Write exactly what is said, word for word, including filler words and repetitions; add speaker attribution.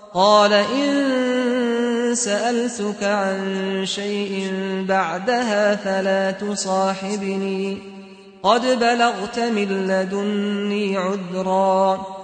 Speaker 1: قال إن سألتك عن شيء بعدها فلا تصاحبني قد بلغت من لدني عذرا